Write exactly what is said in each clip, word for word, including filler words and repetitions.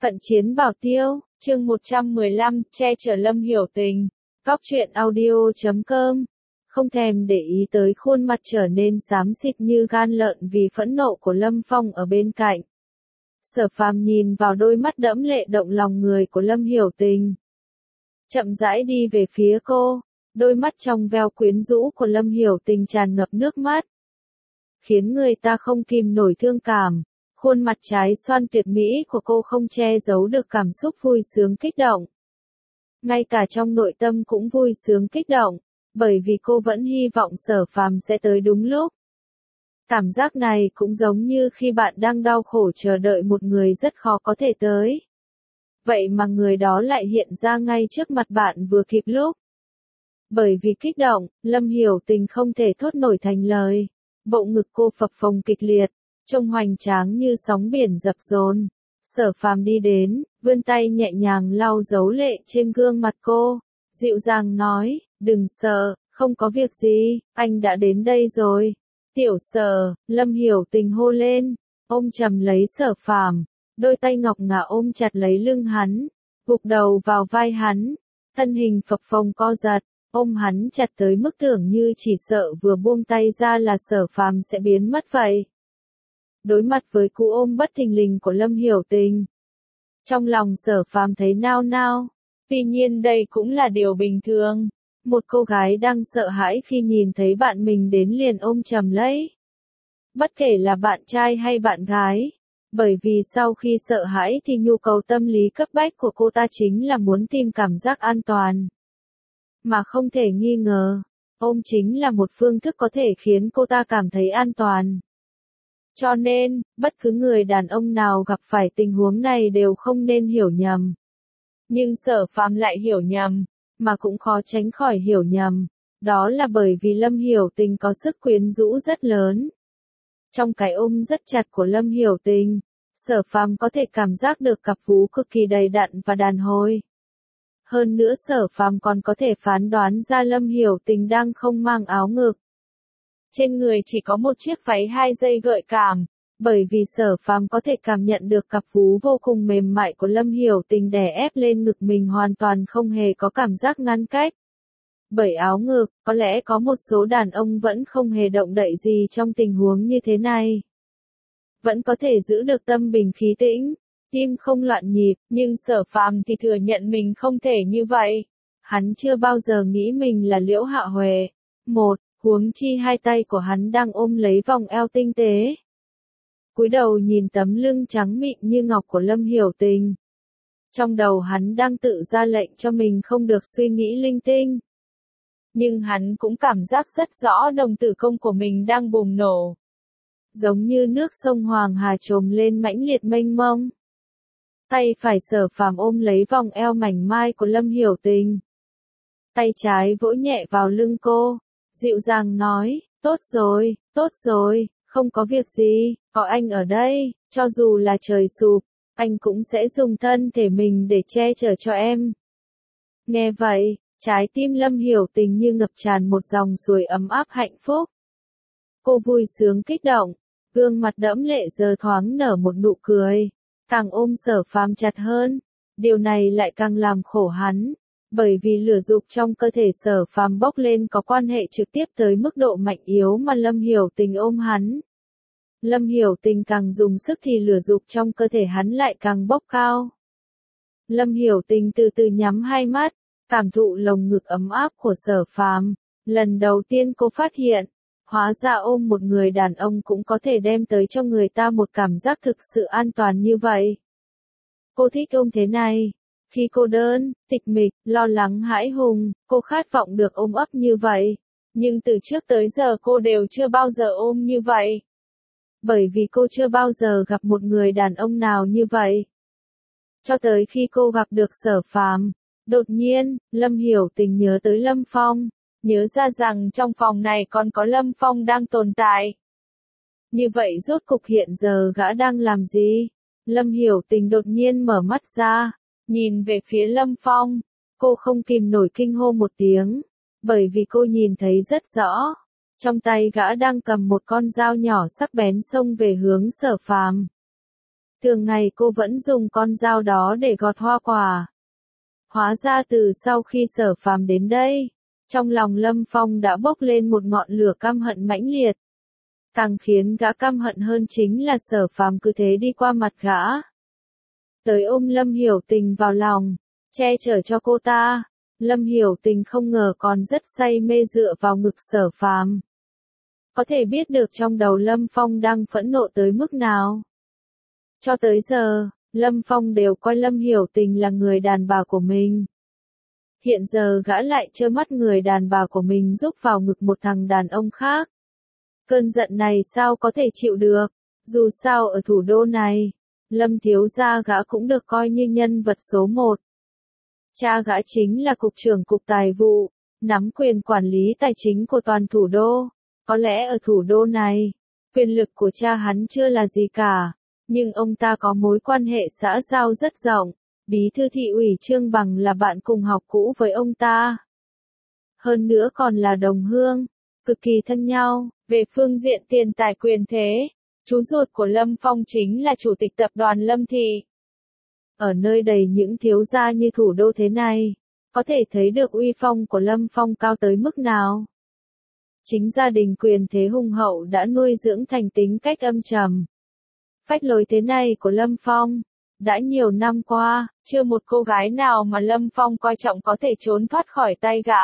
Cận chiến bảo tiêu, chương một trăm mười lăm, che chở Lâm Hiểu Tình. Góc truyện audio chấm com. Không thèm để ý tới khuôn mặt trở nên xám xịt như gan lợn vì phẫn nộ của Lâm Phong ở bên cạnh. Sở Phàm nhìn vào đôi mắt đẫm lệ động lòng người của Lâm Hiểu Tình. Chậm rãi đi về phía cô, đôi mắt trong veo quyến rũ của Lâm Hiểu Tình tràn ngập nước mắt, khiến người ta không kìm nổi thương cảm. Khuôn mặt trái xoan tuyệt mỹ của cô không che giấu được cảm xúc vui sướng kích động. Ngay cả trong nội tâm cũng vui sướng kích động, bởi vì cô vẫn hy vọng Sở Phàm sẽ tới đúng lúc. Cảm giác này cũng giống như khi bạn đang đau khổ chờ đợi một người rất khó có thể tới. Vậy mà người đó lại hiện ra ngay trước mặt bạn vừa kịp lúc. Bởi vì kích động, Lâm Hiểu Tình không thể thốt nổi thành lời. Bộ ngực cô phập phồng kịch liệt, trông hoành tráng như sóng biển dập dồn. Sở Phàm đi đến, vươn tay nhẹ nhàng lau dấu lệ trên gương mặt cô, dịu dàng nói, đừng sợ, không có việc gì, anh đã đến đây rồi. Tiểu Sở, Lâm Hiểu Tình hô lên, ôm chầm lấy Sở Phàm, đôi tay ngọc ngà ôm chặt lấy lưng hắn, gục đầu vào vai hắn, thân hình phập phồng co giật, ôm hắn chặt tới mức tưởng như chỉ sợ vừa buông tay ra là Sở Phàm sẽ biến mất vậy. Đối mặt với cú ôm bất thình lình của Lâm Hiểu Tình, trong lòng Sở Phàm thấy nao nao. Tuy nhiên đây cũng là điều bình thường. Một cô gái đang sợ hãi khi nhìn thấy bạn mình đến liền ôm chầm lấy. Bất kể là bạn trai hay bạn gái. Bởi vì sau khi sợ hãi thì nhu cầu tâm lý cấp bách của cô ta chính là muốn tìm cảm giác an toàn. Mà không thể nghi ngờ, ôm chính là một phương thức có thể khiến cô ta cảm thấy an toàn. Cho nên, bất cứ người đàn ông nào gặp phải tình huống này đều không nên hiểu nhầm. Nhưng Sở Phàm lại hiểu nhầm, mà cũng khó tránh khỏi hiểu nhầm. Đó là bởi vì Lâm Hiểu Tình có sức quyến rũ rất lớn. Trong cái ôm rất chặt của Lâm Hiểu Tình, Sở Phàm có thể cảm giác được cặp vú cực kỳ đầy đặn và đàn hồi. Hơn nữa Sở Phàm còn có thể phán đoán ra Lâm Hiểu Tình đang không mang áo ngực. Trên người chỉ có một chiếc váy hai dây gợi cảm, bởi vì Sở Phàm có thể cảm nhận được cặp vú vô cùng mềm mại của Lâm Hiểu Tình đè ép lên ngực mình hoàn toàn không hề có cảm giác ngăn cách. Bởi áo ngực, có lẽ có một số đàn ông vẫn không hề động đậy gì trong tình huống như thế này. Vẫn có thể giữ được tâm bình khí tĩnh, tim không loạn nhịp, nhưng Sở Phàm thì thừa nhận mình không thể như vậy. Hắn chưa bao giờ nghĩ mình là Liễu Hạ Huệ. Một, huống chi hai tay của hắn đang ôm lấy vòng eo tinh tế. Cúi đầu nhìn tấm lưng trắng mịn như ngọc của Lâm Hiểu Tình. Trong đầu hắn đang tự ra lệnh cho mình không được suy nghĩ linh tinh. Nhưng hắn cũng cảm giác rất rõ đồng tử cung của mình đang bùng nổ. Giống như nước sông Hoàng Hà trồm lên mãnh liệt mênh mông. Tay phải Sở Phàm ôm lấy vòng eo mảnh mai của Lâm Hiểu Tình. Tay trái vỗ nhẹ vào lưng cô, dịu dàng nói, tốt rồi, tốt rồi, không có việc gì, có anh ở đây, cho dù là trời sụp, anh cũng sẽ dùng thân thể mình để che chở cho em. Nghe vậy, trái tim Lâm Hiểu Tình như ngập tràn một dòng suối ấm áp hạnh phúc. Cô vui sướng kích động, gương mặt đẫm lệ giờ thoáng nở một nụ cười, càng ôm Sở Phàm chặt hơn. Điều này lại càng làm khổ hắn, bởi vì lửa dục trong cơ thể Sở Phàm bốc lên có quan hệ trực tiếp tới mức độ mạnh yếu mà Lâm Hiểu Tình ôm hắn. Lâm Hiểu Tình càng dùng sức thì lửa dục trong cơ thể hắn lại càng bốc cao. Lâm Hiểu Tình từ từ nhắm hai mắt, cảm thụ lồng ngực ấm áp của Sở Phàm. Lần đầu tiên cô phát hiện, hóa ra ôm một người đàn ông cũng có thể đem tới cho người ta một cảm giác thực sự an toàn như vậy. Cô thích ôm thế này. Khi cô đơn, tịch mịch, lo lắng hãi hùng, cô khát vọng được ôm ấp như vậy. Nhưng từ trước tới giờ cô đều chưa bao giờ ôm như vậy. Bởi vì cô chưa bao giờ gặp một người đàn ông nào như vậy. Cho tới khi cô gặp được Sở Phàm, đột nhiên, Lâm Hiểu Tình nhớ tới Lâm Phong, nhớ ra rằng trong phòng này còn có Lâm Phong đang tồn tại. Như vậy rốt cục hiện giờ gã đang làm gì? Lâm Hiểu Tình đột nhiên mở mắt ra, nhìn về phía Lâm Phong, cô không kìm nổi kinh hô một tiếng, bởi vì cô nhìn thấy rất rõ, trong tay gã đang cầm một con dao nhỏ sắc bén xông về hướng Sở Phàm. Thường ngày cô vẫn dùng con dao đó để gọt hoa quả. Hóa ra từ sau khi Sở Phàm đến đây, trong lòng Lâm Phong đã bốc lên một ngọn lửa căm hận mãnh liệt. Càng khiến gã căm hận hơn chính là Sở Phàm cứ thế đi qua mặt gã. Tới ôm Lâm Hiểu Tình vào lòng, che chở cho cô ta. Lâm Hiểu Tình không ngờ còn rất say mê dựa vào ngực Sở Phàm. Có thể biết được trong đầu Lâm Phong đang phẫn nộ tới mức nào. Cho tới giờ, Lâm Phong đều coi Lâm Hiểu Tình là người đàn bà của mình. Hiện giờ gã lại trơ mắt người đàn bà của mình rúc vào ngực một thằng đàn ông khác. Cơn giận này sao có thể chịu được, dù sao ở thủ đô này, Lâm thiếu gia gã cũng được coi như nhân vật số một. Cha gã chính là cục trưởng cục tài vụ, nắm quyền quản lý tài chính của toàn thủ đô. Có lẽ ở thủ đô này, quyền lực của cha hắn chưa là gì cả, nhưng ông ta có mối quan hệ xã giao rất rộng. Bí thư thị ủy Trương Bằng là bạn cùng học cũ với ông ta. Hơn nữa còn là đồng hương, cực kỳ thân nhau. Về phương diện tiền tài quyền thế, chú ruột của Lâm Phong chính là chủ tịch tập đoàn Lâm Thị. Ở nơi đầy những thiếu gia như thủ đô thế này, có thể thấy được uy phong của Lâm Phong cao tới mức nào. Chính gia đình quyền thế hùng hậu đã nuôi dưỡng thành tính cách âm trầm, phách lối thế này của Lâm Phong. Đã nhiều năm qua, chưa một cô gái nào mà Lâm Phong coi trọng có thể trốn thoát khỏi tay gã.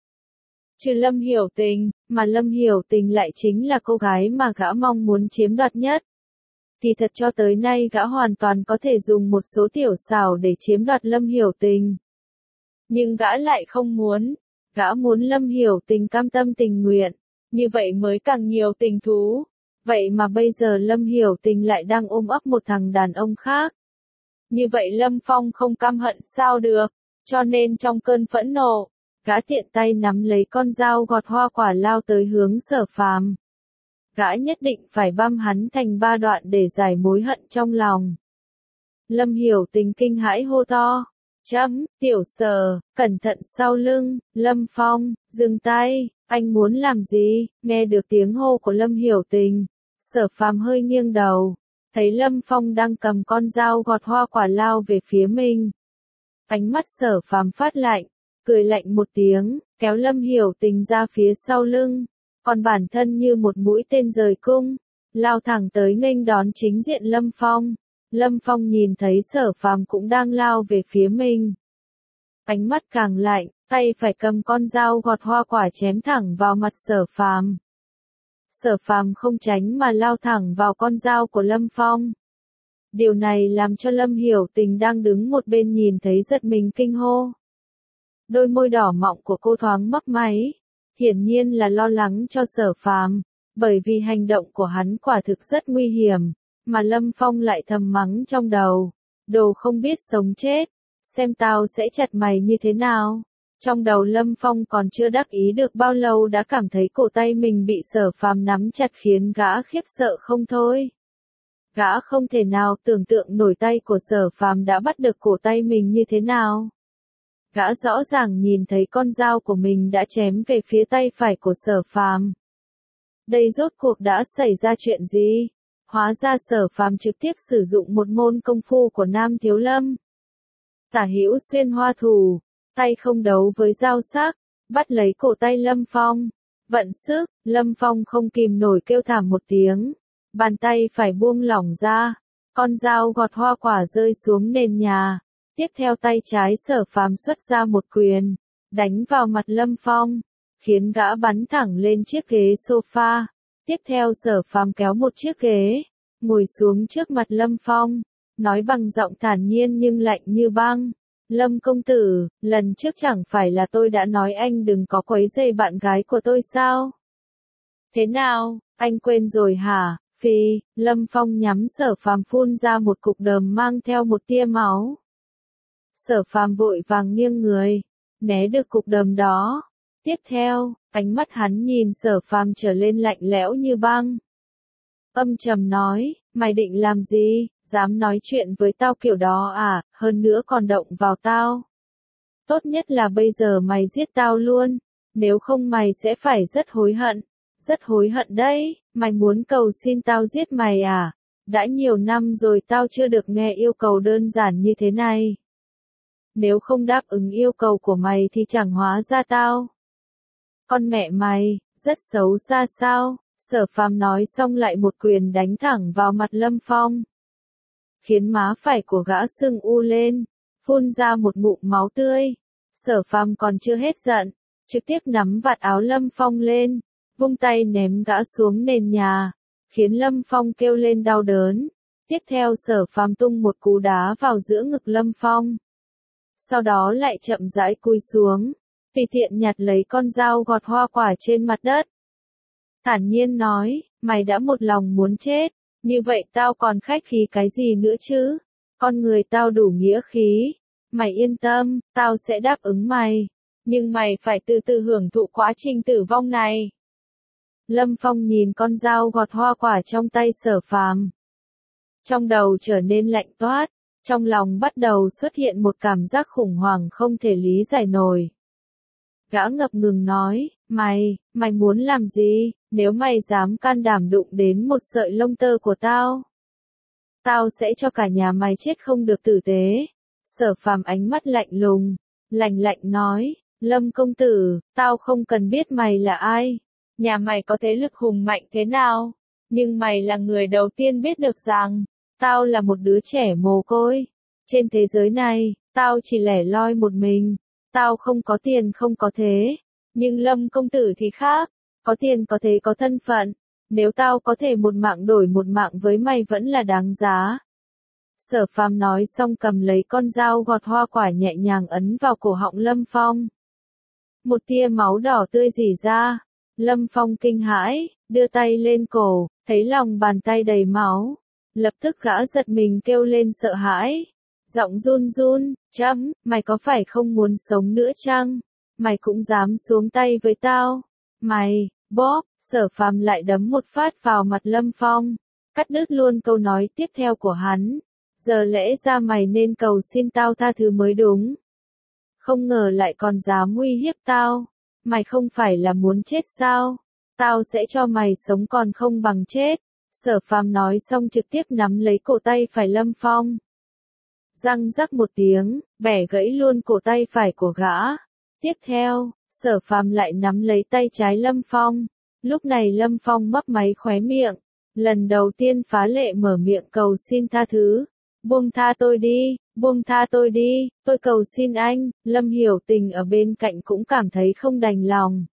Trừ Lâm Hiểu Tình, mà Lâm Hiểu Tình lại chính là cô gái mà gã mong muốn chiếm đoạt nhất. Thì thật cho tới nay gã hoàn toàn có thể dùng một số tiểu xảo để chiếm đoạt Lâm Hiểu Tình. Nhưng gã lại không muốn. Gã muốn Lâm Hiểu Tình cam tâm tình nguyện, như vậy mới càng nhiều tình thú. Vậy mà bây giờ Lâm Hiểu Tình lại đang ôm ấp một thằng đàn ông khác. Như vậy Lâm Phong không căm hận sao được, cho nên trong cơn phẫn nộ, gã tiện tay nắm lấy con dao gọt hoa quả lao tới hướng Sở Phàm. Gã nhất định phải băm hắn thành ba đoạn để giải mối hận trong lòng. Lâm Hiểu Tình kinh hãi hô to. Chấm, tiểu Sở, cẩn thận sau lưng. Lâm Phong, dừng tay, anh muốn làm gì? Nghe được tiếng hô của Lâm Hiểu Tình, Sở Phàm hơi nghiêng đầu, thấy Lâm Phong đang cầm con dao gọt hoa quả lao về phía mình. Ánh mắt Sở Phàm phát lạnh, cười lạnh một tiếng, kéo Lâm Hiểu Tình ra phía sau lưng, còn bản thân như một mũi tên rời cung, lao thẳng tới nghênh đón chính diện Lâm Phong. Lâm Phong nhìn thấy Sở Phàm cũng đang lao về phía mình. Ánh mắt càng lạnh, tay phải cầm con dao gọt hoa quả chém thẳng vào mặt Sở Phàm. Sở Phàm không tránh mà lao thẳng vào con dao của Lâm Phong. Điều này làm cho Lâm Hiểu Tình đang đứng một bên nhìn thấy giật mình kinh hô. Đôi môi đỏ mọng của cô thoáng mấp máy, hiển nhiên là lo lắng cho Sở Phàm, bởi vì hành động của hắn quả thực rất nguy hiểm, mà Lâm Phong lại thầm mắng trong đầu, đồ không biết sống chết, xem tao sẽ chặt mày như thế nào. Trong đầu Lâm Phong còn chưa đắc ý được bao lâu đã cảm thấy cổ tay mình bị Sở Phàm nắm chặt khiến gã khiếp sợ không thôi. Gã không thể nào tưởng tượng nổi tay của Sở Phàm đã bắt được cổ tay mình như thế nào. Gã rõ ràng nhìn thấy con dao của mình đã chém về phía tay phải của Sở Phàm. Đây rốt cuộc đã xảy ra chuyện gì? Hóa ra Sở Phàm trực tiếp sử dụng một môn công phu của Nam Thiếu Lâm. Tả hữu xuyên hoa thủ, tay không đấu với dao sắc, bắt lấy cổ tay Lâm Phong. Vận sức, Lâm Phong không kìm nổi kêu thảm một tiếng. Bàn tay phải buông lỏng ra, con dao gọt hoa quả rơi xuống nền nhà. Tiếp theo tay trái Sở Phàm xuất ra một quyền, đánh vào mặt Lâm Phong, khiến gã bắn thẳng lên chiếc ghế sofa. Tiếp theo Sở Phàm kéo một chiếc ghế, ngồi xuống trước mặt Lâm Phong, nói bằng giọng thản nhiên nhưng lạnh như băng. Lâm công tử, lần trước chẳng phải là tôi đã nói anh đừng có quấy rầy bạn gái của tôi sao? Thế nào, anh quên rồi hả? Phi, Lâm Phong nhắm Sở Phàm phun ra một cục đờm mang theo một tia máu. Sở Phàm vội vàng nghiêng người, né được cục đờm đó. Tiếp theo, ánh mắt hắn nhìn Sở Phàm trở lên lạnh lẽo như băng. Âm trầm nói, mày định làm gì, dám nói chuyện với tao kiểu đó à, hơn nữa còn động vào tao. Tốt nhất là bây giờ mày giết tao luôn, nếu không mày sẽ phải rất hối hận, rất hối hận đấy, mày muốn cầu xin tao giết mày à, Đã nhiều năm rồi tao chưa được nghe yêu cầu đơn giản như thế này. Nếu không đáp ứng yêu cầu của mày thì chẳng hóa ra tao. Con mẹ mày, rất xấu xa sao? Sở Phàm nói xong lại một quyền đánh thẳng vào mặt Lâm Phong. Khiến má phải của gã sưng u lên, phun ra một ngụm máu tươi. Sở Phàm còn chưa hết giận, trực tiếp nắm vạt áo Lâm Phong lên, vung tay ném gã xuống nền nhà, khiến Lâm Phong kêu lên đau đớn. Tiếp theo Sở Phàm tung một cú đá vào giữa ngực Lâm Phong. Sau đó lại chậm rãi cúi xuống, tùy tiện nhặt lấy con dao gọt hoa quả trên mặt đất. Thản nhiên nói, mày đã một lòng muốn chết, như vậy tao còn khách khí cái gì nữa chứ? Con người tao đủ nghĩa khí, mày yên tâm, tao sẽ đáp ứng mày, nhưng mày phải từ từ hưởng thụ quá trình tử vong này. Lâm Phong nhìn con dao gọt hoa quả trong tay Sở Phàm. Trong đầu trở nên lạnh toát, trong lòng bắt đầu xuất hiện một cảm giác khủng hoảng không thể lý giải nổi. Gã ngập ngừng nói, mày, mày muốn làm gì, nếu mày dám can đảm đụng đến một sợi lông tơ của tao. Tao sẽ cho cả nhà mày chết không được tử tế. Sở Phàm ánh mắt lạnh lùng, lạnh lạnh nói, Lâm công tử, tao không cần biết mày là ai, nhà mày có thế lực hùng mạnh thế nào, nhưng mày là người đầu tiên biết được rằng, tao là một đứa trẻ mồ côi. Trên thế giới này, tao chỉ lẻ loi một mình, tao không có tiền không có thế, nhưng Lâm công tử thì khác, có tiền có thế có thân phận, nếu tao có thể một mạng đổi một mạng với mày vẫn là đáng giá. Sở Phàm nói xong cầm lấy con dao gọt hoa quả nhẹ nhàng ấn vào cổ họng Lâm Phong. Một tia máu đỏ tươi rỉ ra, Lâm Phong kinh hãi, đưa tay lên cổ, thấy lòng bàn tay đầy máu, lập tức gã giật mình kêu lên sợ hãi, giọng run run, chấm, mày có phải không muốn sống nữa chăng? Mày cũng dám xuống tay với tao? Mày, bóp, Sở Phàm lại đấm một phát vào mặt Lâm Phong, cắt đứt luôn câu nói tiếp theo của hắn. Giờ lẽ ra mày nên cầu xin tao tha thứ mới đúng. Không ngờ lại còn dám uy hiếp tao. Mày không phải là muốn chết sao? Tao sẽ cho mày sống còn không bằng chết. Sở Phàm nói xong trực tiếp nắm lấy cổ tay phải Lâm Phong. Răng rắc một tiếng, bẻ gãy luôn cổ tay phải của gã. Tiếp theo, Sở Phàm lại nắm lấy tay trái Lâm Phong. Lúc này Lâm Phong mấp máy khóe miệng, lần đầu tiên phá lệ mở miệng cầu xin tha thứ. Buông tha tôi đi, buông tha tôi đi, tôi cầu xin anh. Lâm Hiểu Tình ở bên cạnh cũng cảm thấy không đành lòng.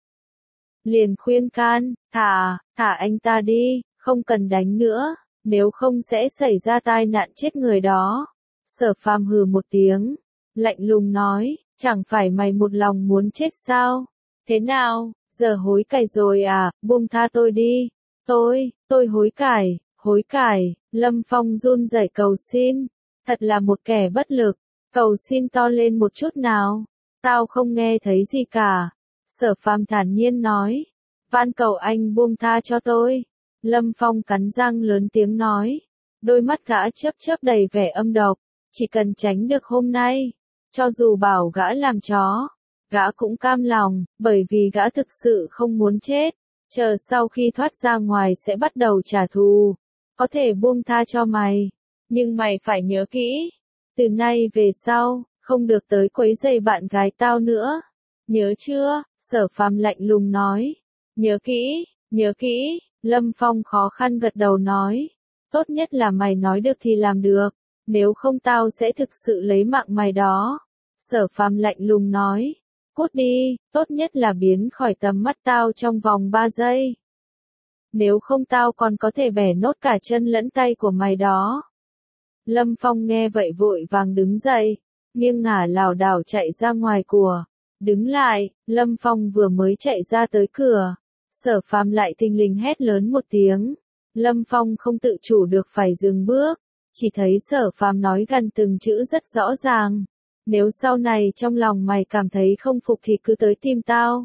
Liền khuyên can, thả, thả anh ta đi, không cần đánh nữa, nếu không sẽ xảy ra tai nạn chết người đó. Sở Phàm hừ một tiếng, lạnh lùng nói, chẳng phải mày một lòng muốn chết sao? Thế nào, giờ hối cải rồi à, buông tha tôi đi. Tôi, tôi hối cải, hối cải. Lâm Phong run rẩy cầu xin, thật là một kẻ bất lực, cầu xin to lên một chút nào, tao không nghe thấy gì cả. Sở Phàm thản nhiên nói, van cầu anh buông tha cho tôi. Lâm Phong cắn răng lớn tiếng nói, đôi mắt gã chớp chớp đầy vẻ âm độc, chỉ cần tránh được hôm nay, cho dù bảo gã làm chó, gã cũng cam lòng, bởi vì gã thực sự không muốn chết, chờ sau khi thoát ra ngoài sẽ bắt đầu trả thù. Có thể buông tha cho mày, nhưng mày phải nhớ kỹ, từ nay về sau, không được tới quấy rầy bạn gái tao nữa. Nhớ chưa? Sở Phàm lạnh lùng nói. Nhớ kỹ, nhớ kỹ. Lâm Phong khó khăn gật đầu nói. Tốt nhất là mày nói được thì làm được, nếu không tao sẽ thực sự lấy mạng mày đó. Sở Phàm lạnh lùng nói. Cút đi, tốt nhất là biến khỏi tầm mắt tao trong vòng ba giây. Nếu không tao còn có thể bẻ nốt cả chân lẫn tay của mày đó. Lâm Phong nghe vậy vội vàng đứng dậy, nghiêng ngả lảo đảo chạy ra ngoài của. Đứng lại, Lâm Phong vừa mới chạy ra tới cửa. Sở Phàm lại thình lình hét lớn một tiếng. Lâm Phong không tự chủ được phải dừng bước, chỉ thấy Sở Phàm nói gần từng chữ rất rõ ràng. Nếu sau này trong lòng mày cảm thấy không phục thì cứ tới tìm tao.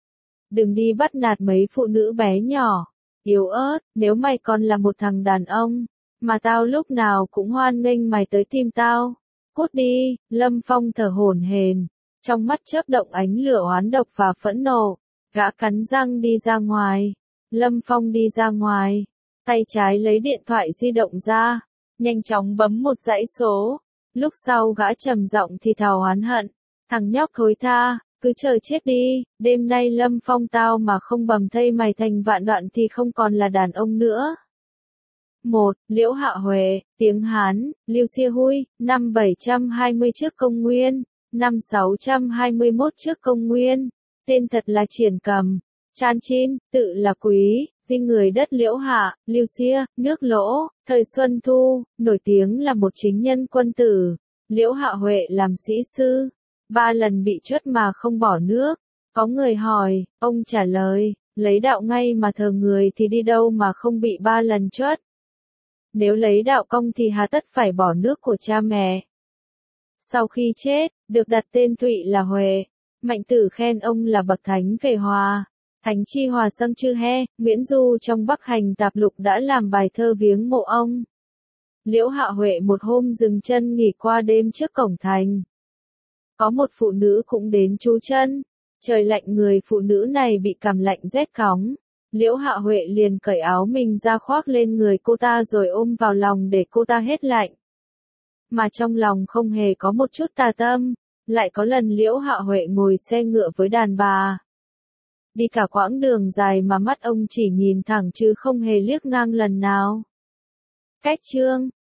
Đừng đi bắt nạt mấy phụ nữ bé nhỏ, yếu ớt, nếu mày còn là một thằng đàn ông, mà tao lúc nào cũng hoan nghênh mày tới tìm tao. Cút đi. Lâm Phong thở hổn hển, trong mắt chớp động ánh lửa oán độc và phẫn nộ, gã cắn răng đi ra ngoài. Lâm Phong đi ra ngoài, Tay trái lấy điện thoại di động ra, nhanh chóng bấm một dãy số. Lúc sau gã trầm giọng thì thào oán hận, thằng nhóc thối tha, cứ chờ chết đi, đêm nay Lâm Phong tao mà không bầm thây mày thành vạn đoạn thì không còn là đàn ông nữa. một. Liễu Hạ Huệ, tiếng Hán, Liêu Xia Hui, năm bảy trăm hai mươi trước công nguyên, năm sáu trăm hai mươi mốt trước công nguyên, tên thật là Triển Cầm, Chan Chin, tự là Quý, dinh người đất Liễu Hạ, Liêu Xia, nước Lỗ, thời Xuân Thu, nổi tiếng là một chính nhân quân tử. Liễu Hạ Huệ làm sĩ sư, ba lần bị truất mà không bỏ nước. Có người hỏi, ông trả lời, lấy đạo ngay mà thờ người thì đi đâu mà không bị ba lần truất. Nếu lấy đạo cong thì hà tất phải bỏ nước của cha mẹ. Sau khi chết, được đặt tên Thụy là Huệ. Mạnh Tử khen ông là bậc thánh về hòa. Thánh chi hòa sâm chư he, Nguyễn Du trong Bắc Hành Tạp Lục đã làm bài thơ viếng mộ ông. Liễu Hạ Huệ một hôm dừng chân nghỉ qua đêm trước cổng thành. Có một phụ nữ cũng đến trú chân. Trời lạnh, người phụ nữ này bị cảm lạnh rét cóng. Liễu Hạ Huệ liền cởi áo mình ra khoác lên người cô ta rồi ôm vào lòng để cô ta hết lạnh. Mà trong lòng không hề có một chút tà tâm. Lại có lần Liễu Hạ Huệ ngồi xe ngựa với đàn bà. Đi cả quãng đường dài mà mắt ông chỉ nhìn thẳng chứ không hề liếc ngang lần nào. Cách chương